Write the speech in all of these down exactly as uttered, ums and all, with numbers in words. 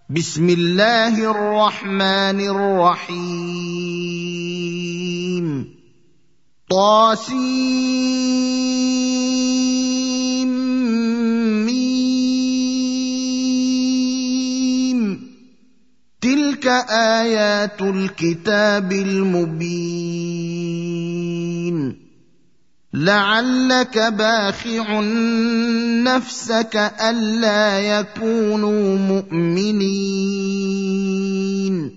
بسم الله الرحمن الرحيم طاسيم ميم تلك آيات الكتاب المبين لعلك باخع نفسك ألا يكونوا مؤمنين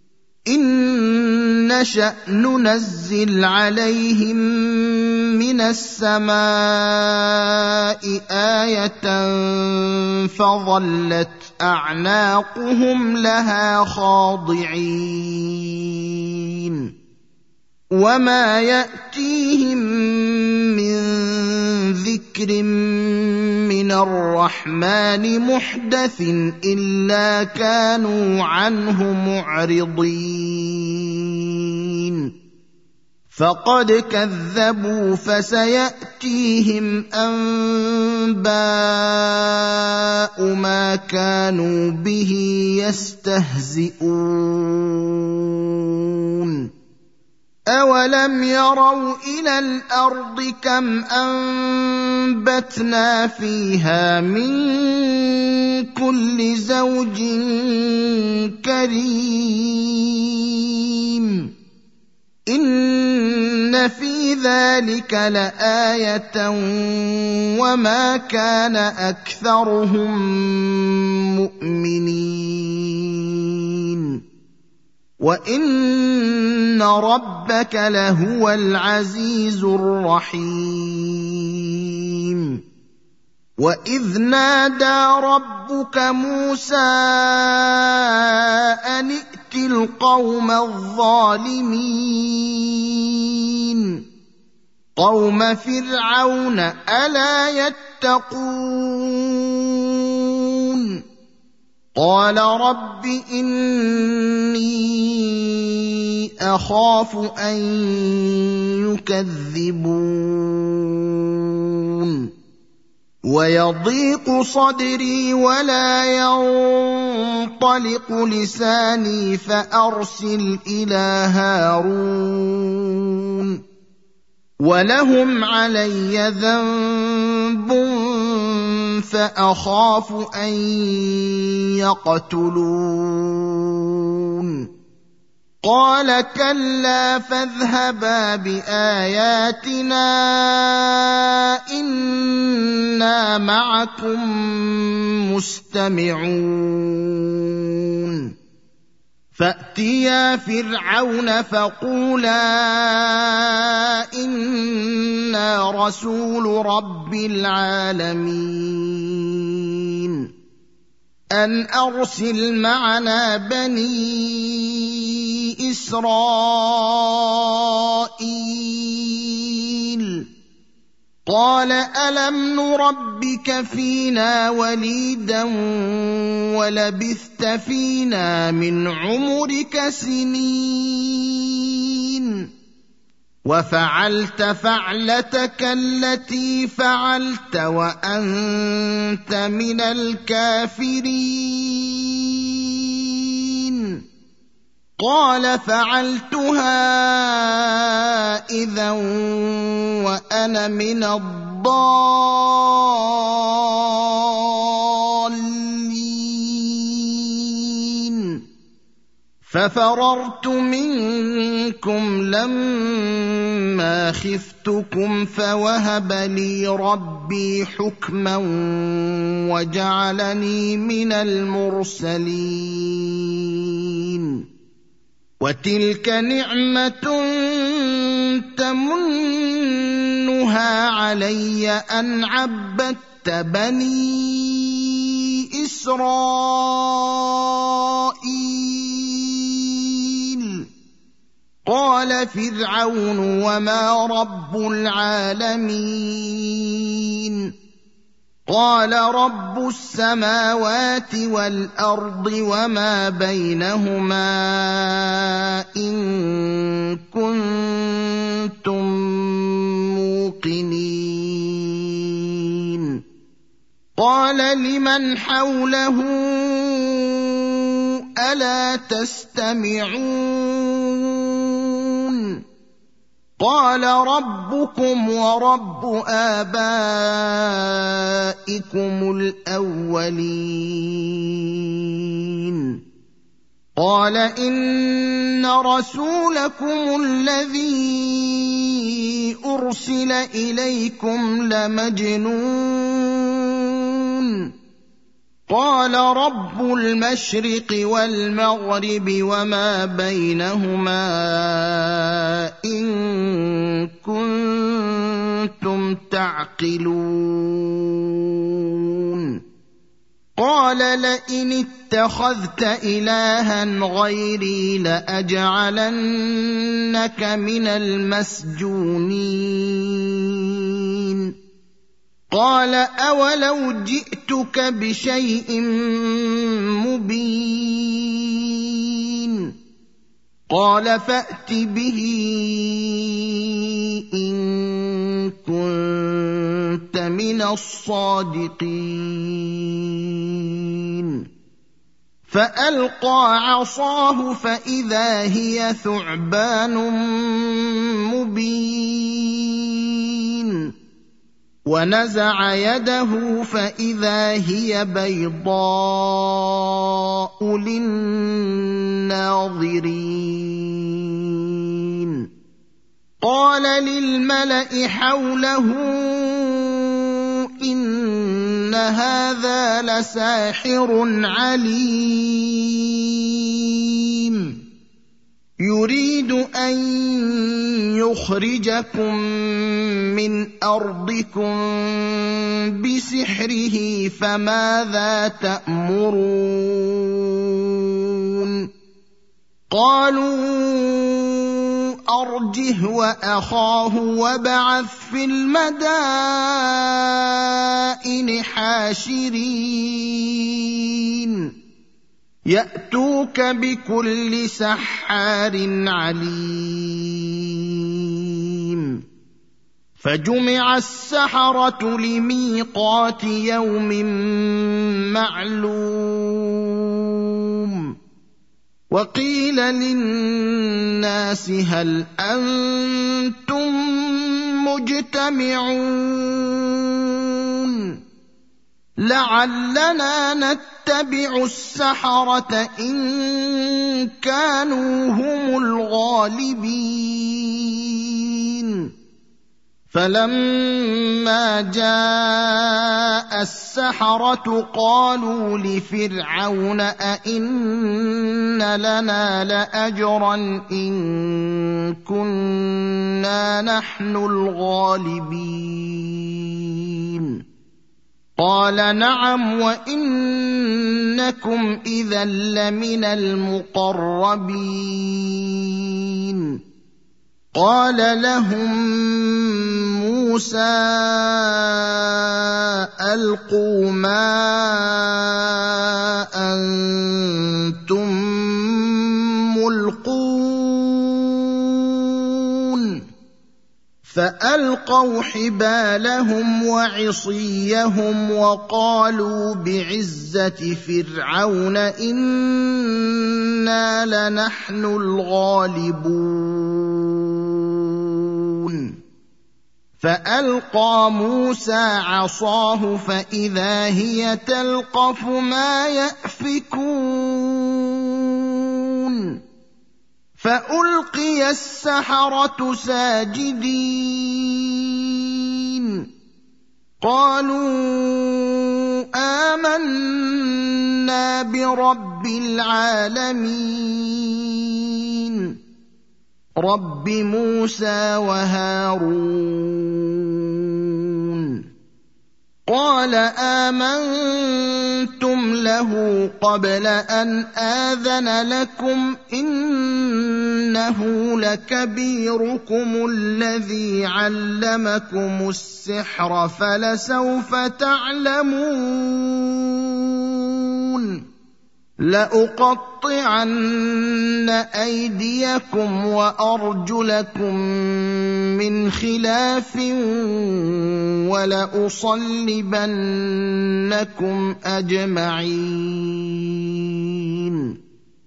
إن نشأ ننزل عليهم من السماء آية فظلت أعناقهم لها خاضعين وما يأتيهم من ذكر من الرحمن محدث إلا كانوا عنه معرضين فقد كذبوا فسيأتيهم أنباء ما كانوا به يستهزئون أولم يروا إلى الأرض كم أنبتنا فيها من كل زوج كريم إن في ذلك لآية وما كان أكثرهم مؤمنين وإن ربك لهو العزيز الرحيم وإذ نادى ربك موسى أن ائت القوم الظالمين قوم فرعون ألا يتقون قال رب إني أخاف أن يكذبون ويضيق صدري ولا ينطلق لساني فأرسل إلى هارون ولهم علي ذنب فأخاف أن يقتلون قال كلا فاذهبا بآياتنا إنا معكم مستمعون فأتيا فرعون فقولا إنا رسول رب العالمين أن أرسل معنا بني إسرائيل قال ألم نربك فينا وليدا ولبثت فينا من عمرك سنين وفعلت فعلتك التي فعلت وأنت من الكافرين قال فعلتها إذا وأنا من الضالين ففررت منكم لما خفتكم فوهب لي ربي حكما وجعلني من المرسلين وتلك نعمة تمنها علي أن عبدت بني إسرائيل قال فرعون وما رب العالمين قال رب السماوات والأرض وما بينهما إن كنتم موقنين قال لمن حوله ألا تستمعون قال ربكم ورب آبائكم الأولين قال إن رسولكم الذي أرسل إليكم لمجنون قال رب المشرق والمغرب وما بينهما إن كنتم تعقلون قال لئن اتخذت إلها غيري لأجعلنك من المسجونين قال أولو جئتك بشيء مبين قال فأت به إن كنت من الصادقين فألقى عصاه فإذا هي ثعبان مبين ونزع يده فإذا هي بيضاء للناظرين قال للملأ حوله إن هذا لساحر عليم يريد أن يخرجكم من أرضكم بسحره فماذا تأمرون قالوا أرجه وأخاه وابعث في المدائن حاشرين يأتوك بكل سحار عليم فجمع السحرة لميقات يوم معلوم وقيل للناس هل أنتم مجتمعون لعلنا نتبع السحرة إن كانوا هم الغالبين فلما جاء السحرة قالوا لفرعون أئن لنا لأجرا إن كنا نحن الغالبين قال نعم وإنكم إذا لمن المقربين قال لهم موسى ألقوا ما أنتم ملقون فألقوا حبالهم وعصيهم وقالوا بعزة فرعون إنا لنحن الغالبون فألقى موسى عصاه فإذا هي تلقف ما يأفكون فألقي السحرة ساجدين قالوا آمنا برب العالمين رب موسى وهارون قال آمنتم له قبل أن آذن لكم إنه لكبيركم الذي علمكم السحر فلسوف تعلمون لأقطعن أيديكم وأرجلكم من خلاف ولأصلبنكم أجمعين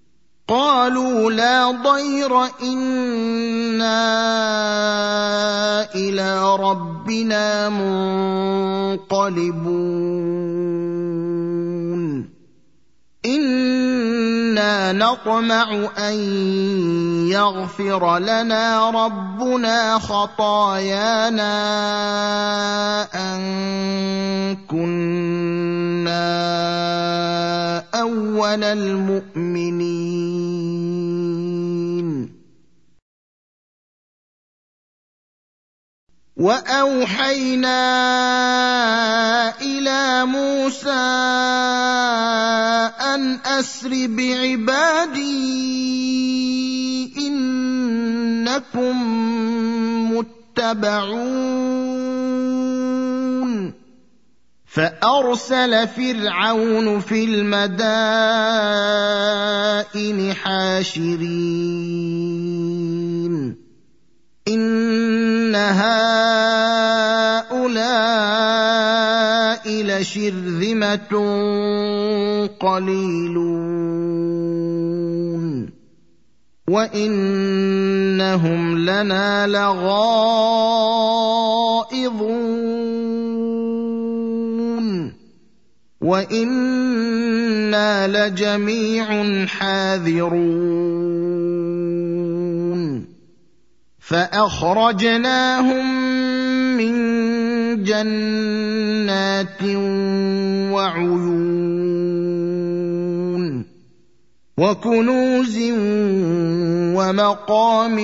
قالوا لا ضير إنا إلى ربنا منقلبون إنا نطمع أن يغفر لنا ربنا خطايانا أن كنا أول المؤمنين وأوحينا إلى موسى أن أسر بعبادي إنكم متبعون فأرسل فرعون في المدائن حاشرين إن هؤلاء لشرذمة قليلون وإنهم لنا لغائظون وإنا لجميع حاذرون فأخرجناهم من جنات وعيون وكنوز ومقام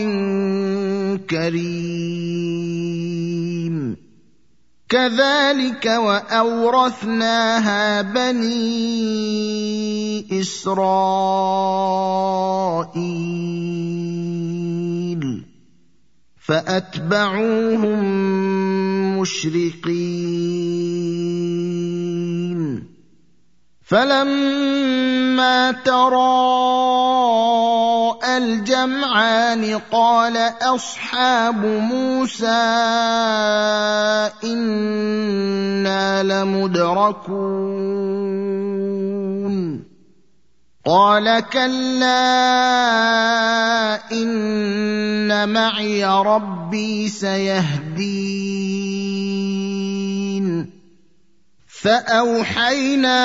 كريم كذلك وأورثناها بني إسرائيل فأتبعوهم مشرقين فلما تراءى الجمعان قال أصحاب موسى إنا لمدركون قال كلا إن معي ربي سيهدين فأوحينا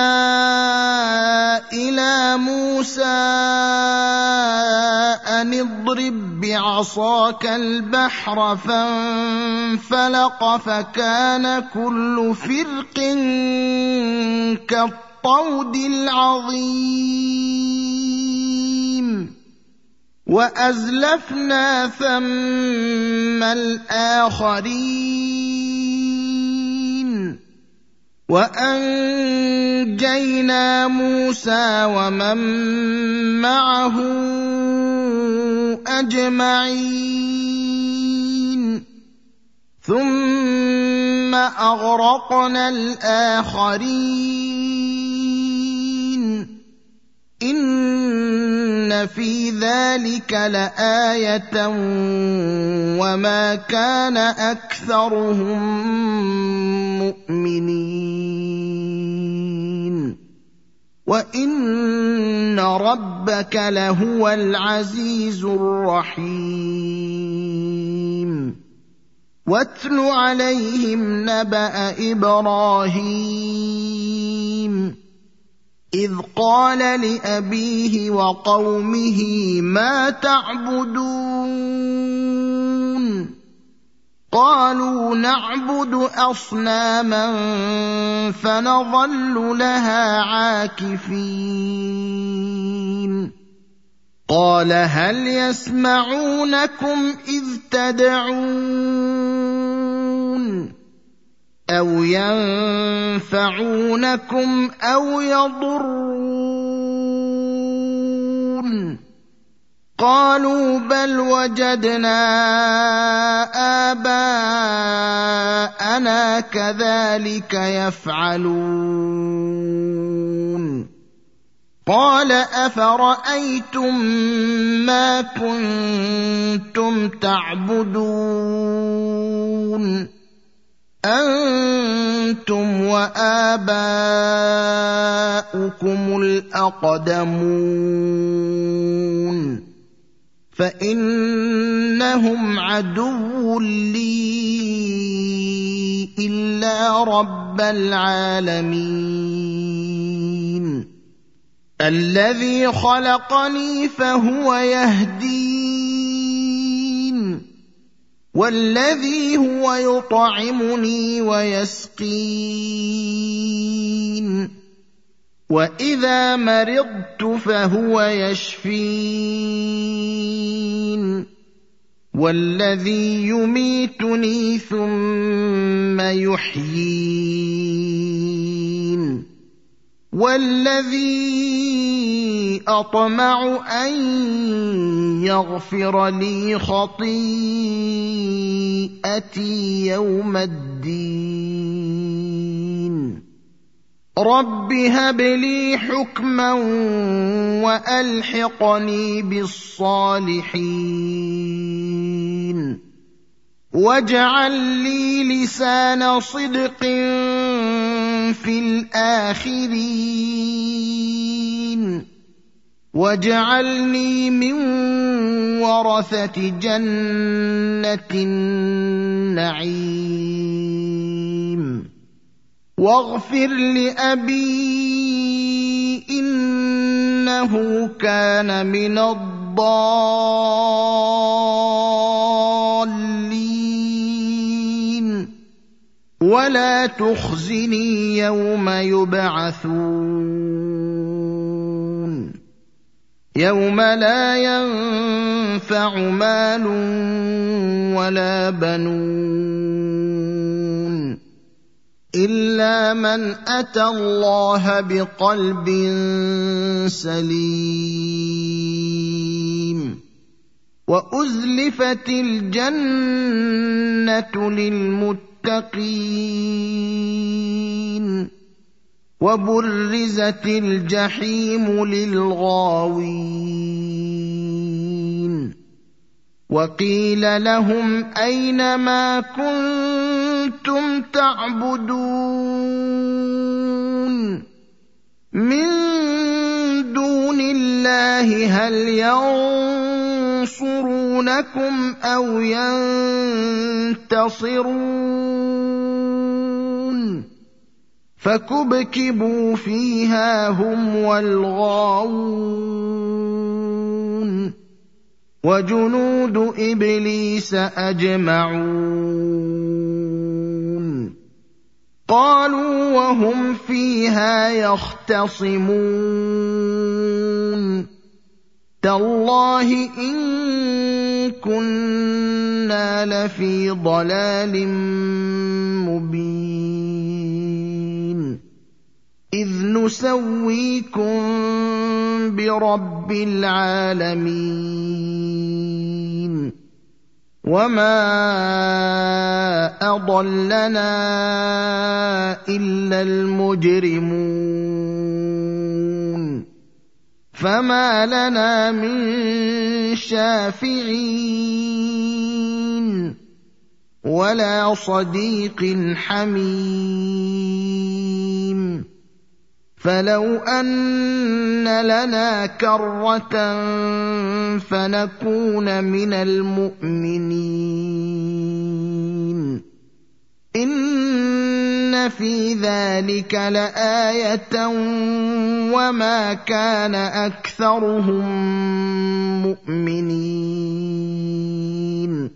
إلى موسى أن اضرب بعصاك البحر فانفلق فكان كل فرق كالطود العظيم وأزلفنا ثم الآخرين وأنجينا موسى ومن معه أجمعين ثم أغرقنا الآخرين إن في ذلك لآية وما كان أكثرهم مؤمنين وإن ربك لهو العزيز الرحيم واتل عليهم نبأ إبراهيم إذ قال لأبيه وقومه ما تعبدون قالوا نعبد أصناما فنظل لها عاكفين قال هل يسمعونكم إذ تدعون أو ينفعونكم أو يضرون قالوا بل وجدنا آباءنا كذلك يفعلون قال أفرأيتم ما كنتم تعبدون أنتم وآباؤكم الأقدمون فإنهم عدو لي إلا رب العالمين الذي خلقني فهو يهدين والذي هو يطعمني ويسقين وإذا مرضت فهو يشفين والذي يميتني ثم يحيين والذي أطمع أن يغفر لي خطيئتي يوم الدين رب هب لي حكما وألحقني بالصالحين واجعل لي لسان صدق في الآخرين واجعلني من ورثة جنة النعيم واغفر لأبي إنه كان من الضالين ولا تخزني يوم يبعثون يوم لا ينفع مال ولا بنون إلا من أتى الله بقلب سليم وأزلفت الجنة للمتقين وبرزت الجحيم للغاوين وقيل لهم أين ما كنتم تعبدون من دون الله هل ينصرونكم أو ينتصرون فكبكبوا فيها هم والغاوون وجنود إبليس أجمعون قالوا وهم فيها يختصمون تالله إن كنا لفي ضلال مبين إذ نسويكم برب العالمين وما أضلنا إلا المجرمون فما لنا من شافعين ولا صديق حميم فلو أن لنا كرة فنكون من المؤمنين إن في ذلك لآية وما كان أكثرهم مؤمنين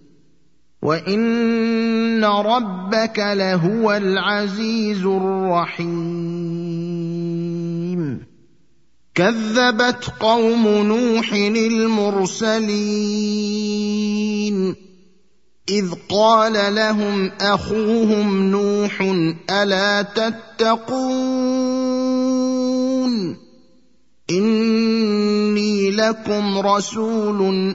وإن ربك لهو العزيز الرحيم كذبت قوم نوح المرسلين إذ قال لهم أخوهم نوح ألا تتقون إني لكم رسول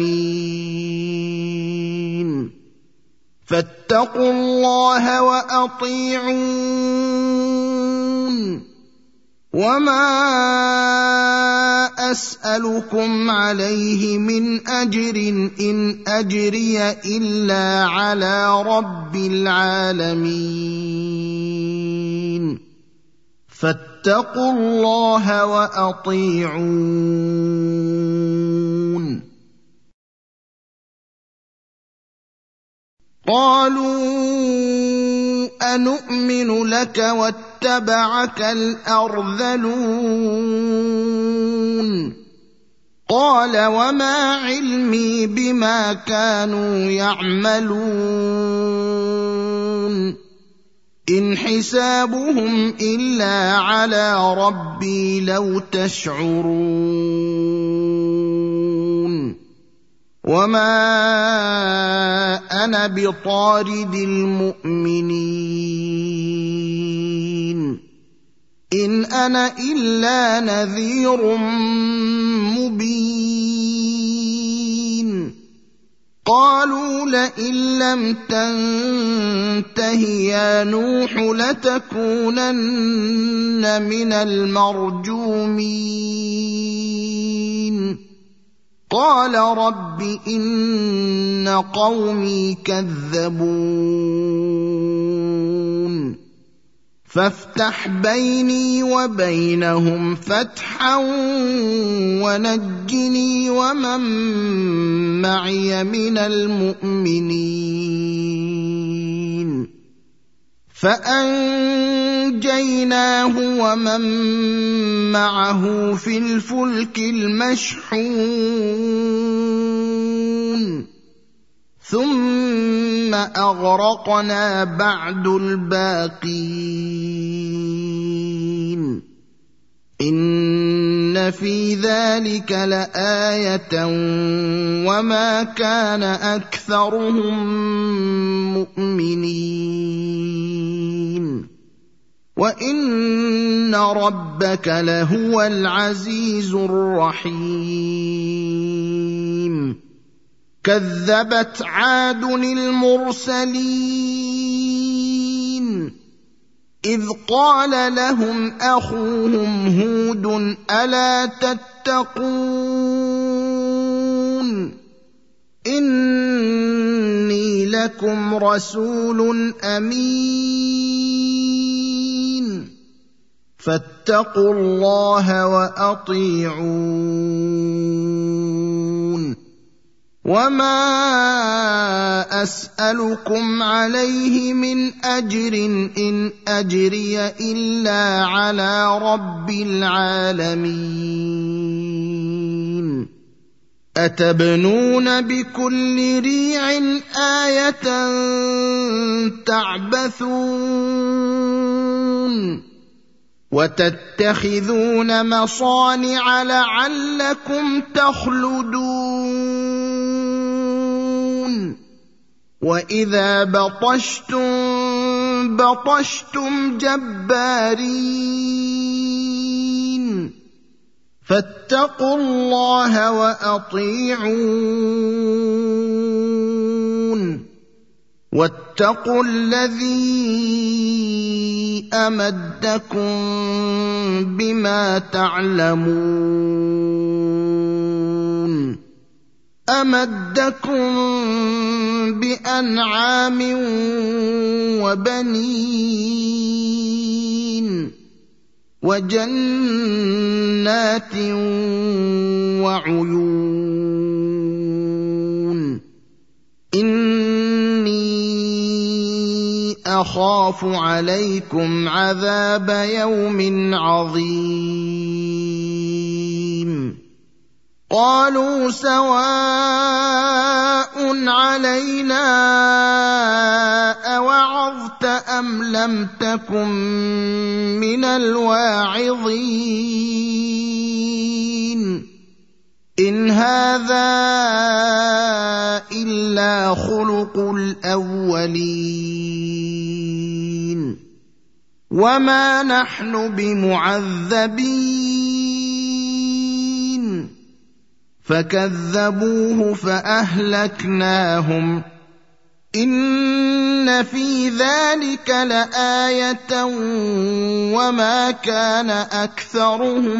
أمين فاتقوا الله وأطيعون وما أسألكم عليه من أجر إن أجري إلا على رب العالمين فاتقوا الله وأطيعون قالوا أنؤمن لك واتبعك الأرذلون قال وما علمي بما كانوا يعملون إن حسابهم إلا على ربي لو تشعرون وما أنا بطارد المؤمنين إن أنا إلا نذير مبين قالوا لئن لم تنته يا نوح لتكونن من المرجومين قال رب إن قومي كذبون فافتح بيني وبينهم فتحا ونجني ومن معي من المؤمنين فأنجيناه ومن معه في الفلك المشحون ثم أغرقنا بعد الباقين إن في ذلك لآية وما كان أكثرهم مؤمنين وإن ربك لهو العزيز الرحيم كذبت عاد المرسلين إذ قال لهم أخوهم هود ألا تتقون إني لكم رسول أمين فاتقوا الله وأطيعون وما أسألكم عليه من أجر إن أجري إلا على رب العالمين أتبنون بكل ريع آية تعبثون وتتخذون مصانع لعلكم تخلدون وإذا بطشتم بطشتم جبارين فاتقوا الله وأطيعون واتقوا الذي أمدكم بما تعلمون أمدكم بأنعام وبنين وجنات وعيون إني أخاف عليكم عذاب يوم عظيم قالوا سواء علينا أوعظت أم لم تكن من الواعظين إن هذا إلا خلق الأولين وما نحن بمعذبين فكذبوه فأهلكناهم إن في ذلك لآية وما كان أكثرهم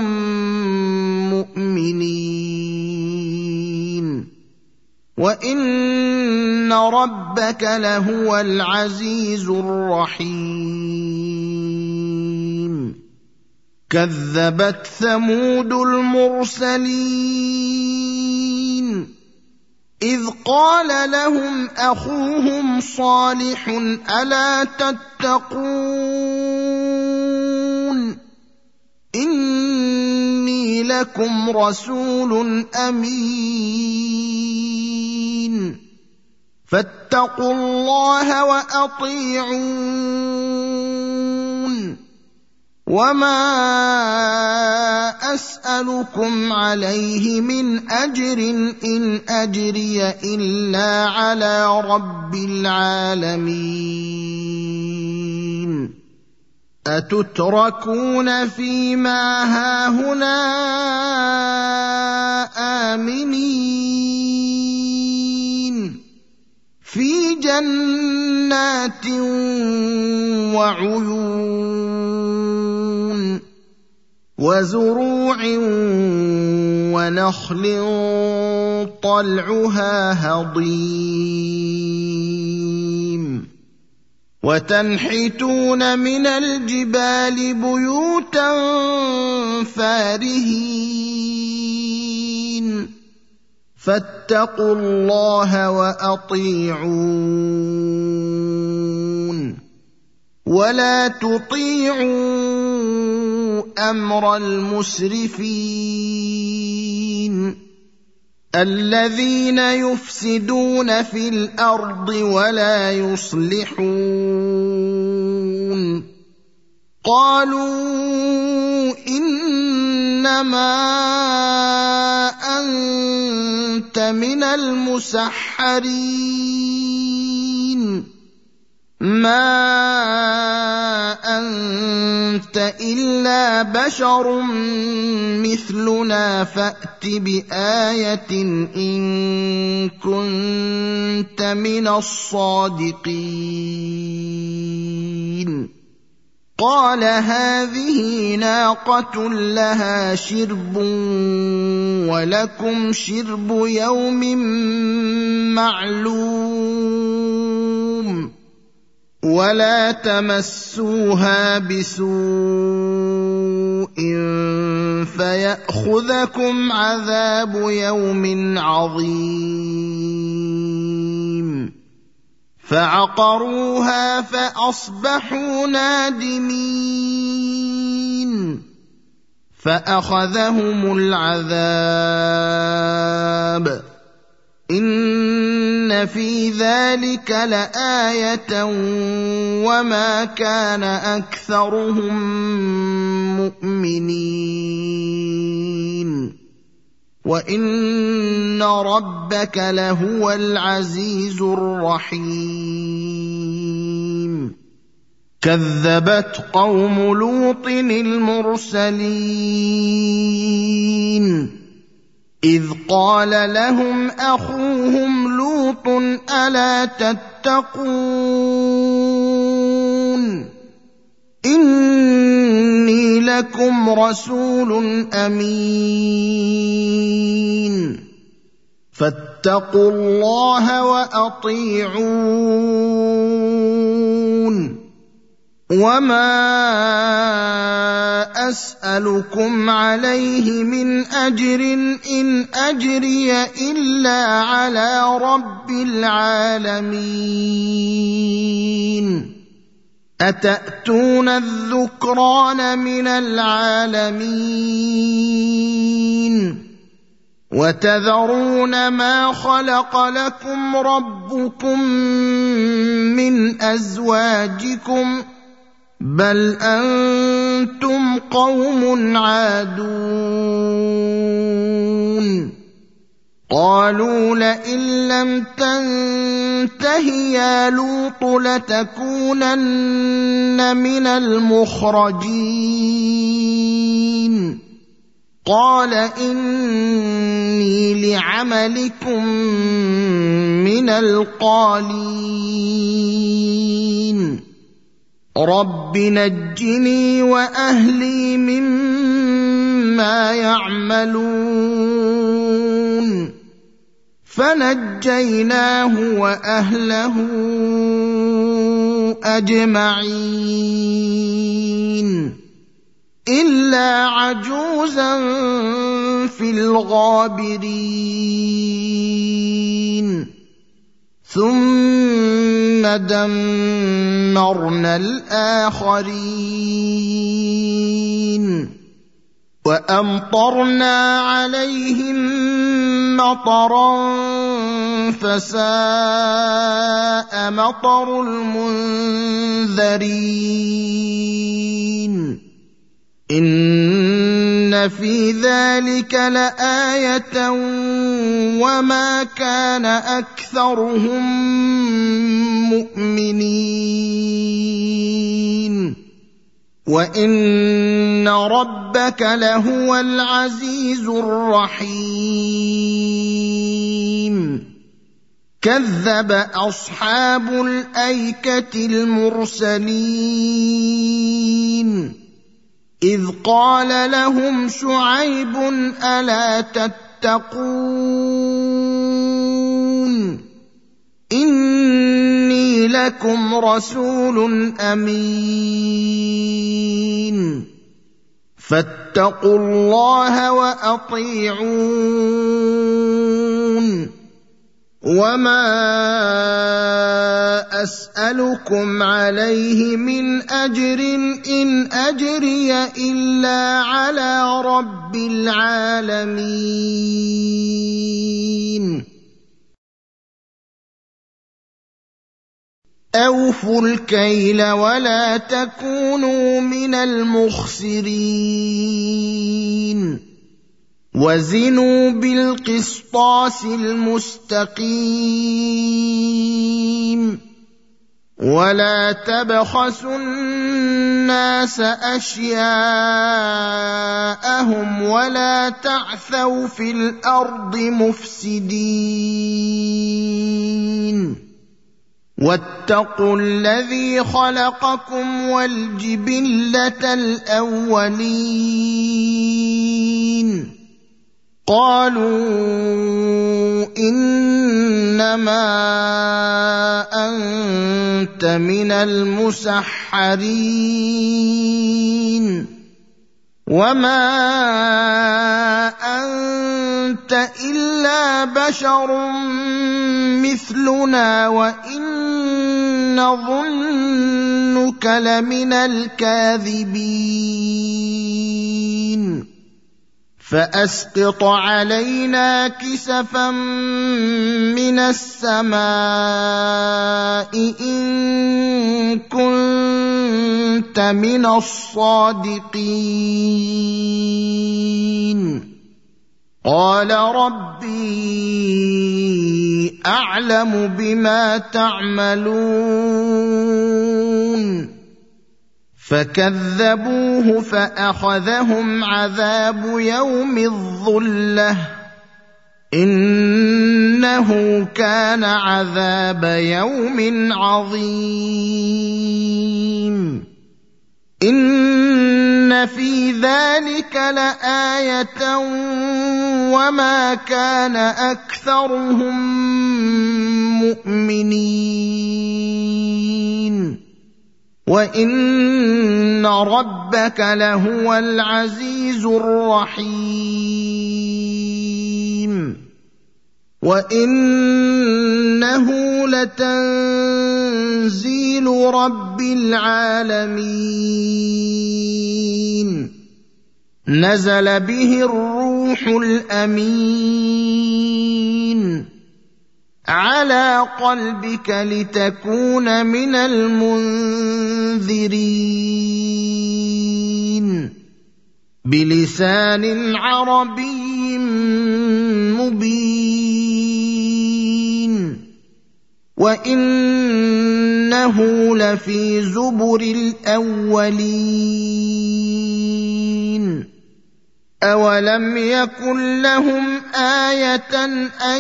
مؤمنين وإن ربك لهو العزيز الرحيم كذبت ثمود المرسلين إذ قال لهم أخوهم صالح ألا تتقون إني لكم رسول أمين فاتقوا الله وأطيعون وما أسألكم عليه من أجر إن أجري إلا على رب العالمين أتتركون فيما هاهنا آمنين في جنات وعيون وزروع ونخل طلعها هضيم وتنحتون من الجبال بيوتا فارهين فاتقوا الله وأطيعون ولا تطيعوا أمر المسرفين الذين يفسدون في الأرض ولا يصلحون قالوا إنما أنت من المسحرين ما أنت إلا بشر مثلنا فأت بآية إن كنت من الصادقين قال هذه ناقة لها شرب ولكم شرب يوم معلوم ولا تمسوها بسوء فيأخذكم عذاب يوم عظيم فعقروها فأصبحوا نادمين فأخذهم العذاب إن في ذلك لآية وما كان أكثرهم مؤمنين وإن ربك لهو العزيز الرحيم كذبت قوم لوط المرسلين إذ قال لهم أخوهم لوط ألا تتقون إني لكم رسول أمين فاتقوا الله وأطيعون وما أسألكم عليه من أجر إن أجري إلا على رب العالمين أتأتون الذكران من العالمين وتذرون ما خلق لكم ربكم من أزواجكم بل أنتم قوم عادون قالوا لئن لم تنته يا لوط لتكونن من المخرجين قال إني لعملكم من القالين رب نجني وأهلي مما يعملون فنجيناه وأهله أجمعين إلا عجوزا في الغابرين ثم دمرنا الآخرين وأمطرنا عليهم مطرا فساء مطر المنذرين إن في ذلك لآية وما كان أكثرهم مؤمنين وإن ربك لهو العزيز الرحيم كذب أصحاب الأيكة المرسلين إذ قال لهم شعيب ألا تتقون إني لكم رسول أمين فاتقوا الله وأطيعون وما أسألكم عليه من أجر إن أجري إلا على رب العالمين أوفوا الكيل ولا تكونوا من المخسرين وزنوا بالقسطاس المستقيم ولا تبخسوا الناس أشياءهم ولا تعثوا في الأرض مفسدين واتقوا الذي خلقكم والجبلة الأولين قالوا إنما أنت من المسحرين وما أنت إلا بشر مثلنا وإن نظنك لمن الكاذبين فأسقط علينا كسفا من السماء إن كنت من الصادقين قال ربي أعلم بما تعملون فكذبوه فأخذهم عذاب يوم الظلة إنه كان عذاب يوم عظيم إن في ذلك لآية وما كان أكثرهم مؤمنين وإن ربك لهو العزيز الرحيم وإنه لتنزيل رب العالمين نزل به الروح الأمين على قلبك لتكون من المنذرين بلسان عربي مبين وإنه لفي زبر الأولين أولم يكن لهم آية أن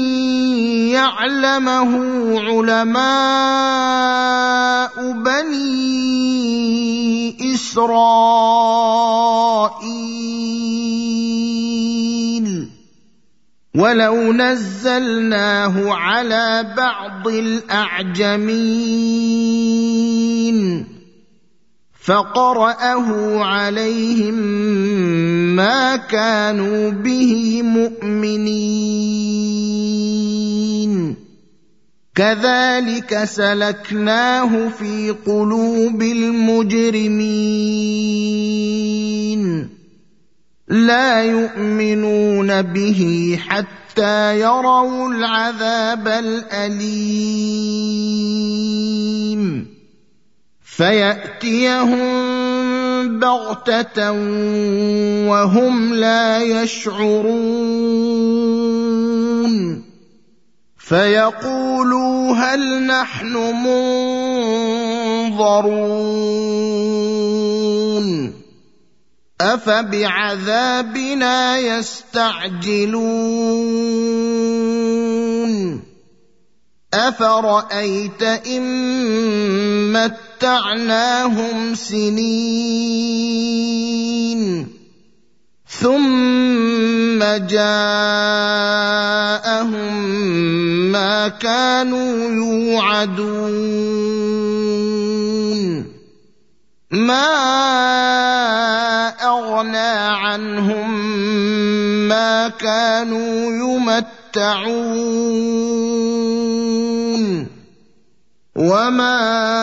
يعلمه علماء بني إسرائيل ولو نزلناه على بعض الأعجمين فقرأه عليهم ما كانوا به مؤمنين كذلك سلكناه في قلوب المجرمين لا يؤمنون به حتى يروا العذاب الأليم فيأتيهم بغتة وهم لا يشعرون فيقولوا هل نحن منظرون أفبعذابنا يستعجلون أفرأيت إن متعناهم سنين ثم جاءهم ما كانوا يوعدون ما أغنى عنهم ما كانوا يمتعون وما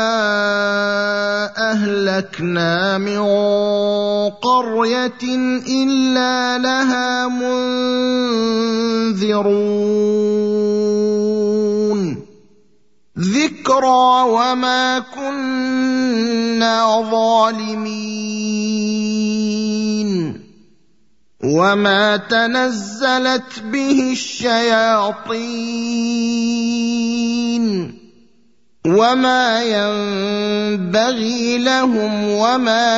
أهلكنا من قرية إلا لها منذرون ذكرى وما كنا ظالمين وما تنزلت به الشياطين وما ينبغي لهم وما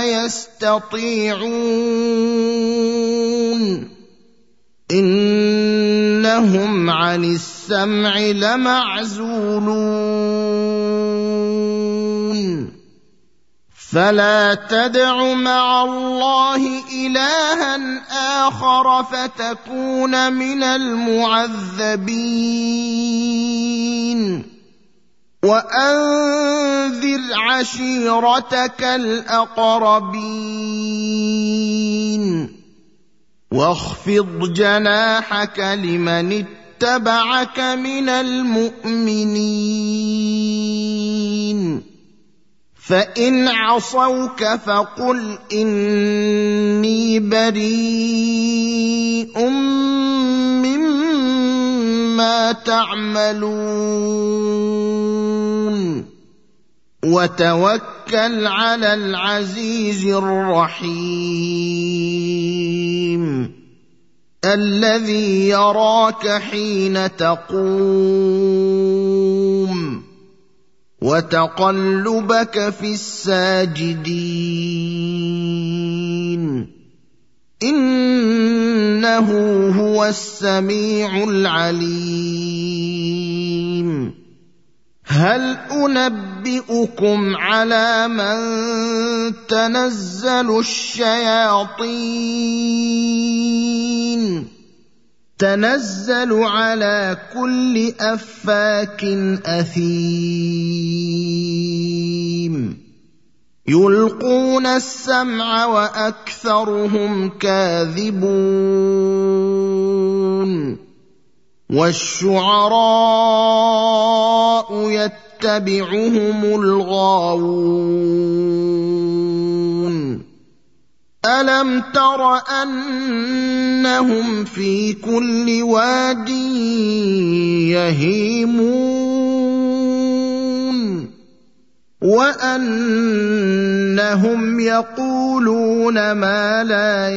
يستطيعون إنهم عن السمع لمعزولون فلا تدع مع الله إلها آخر فتكون من المعذبين وأنذر عشيرتك الأقربين واخفض جناحك لمن اتبعك من المؤمنين فإن عصوك فقل إني بريء مما تعملون وتوكل على العزيز الرحيم الذي يراك حين تقوم وتقلبك في الساجدين إنه هو السميع العليم هل أنبئكم على من تنزل الشياطين تنزل على كل أفاك أثيم يلقون السمع وأكثرهم كاذبون والشعراء يتبعهم الغاوون ألم تر أنهم في كل واد يهيمون وأنهم يقولون ما لا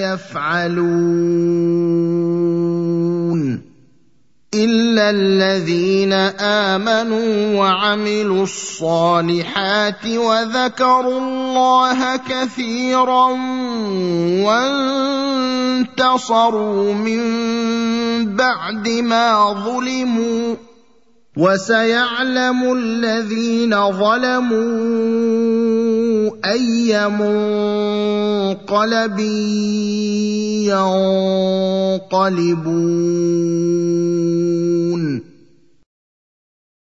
يفعلون إلا الذين آمنوا وعملوا الصالحات وذكروا الله كثيرا وانتصروا من بعد ما ظلموا وسيعلم الذين ظلموا أي منقلب ينقلبون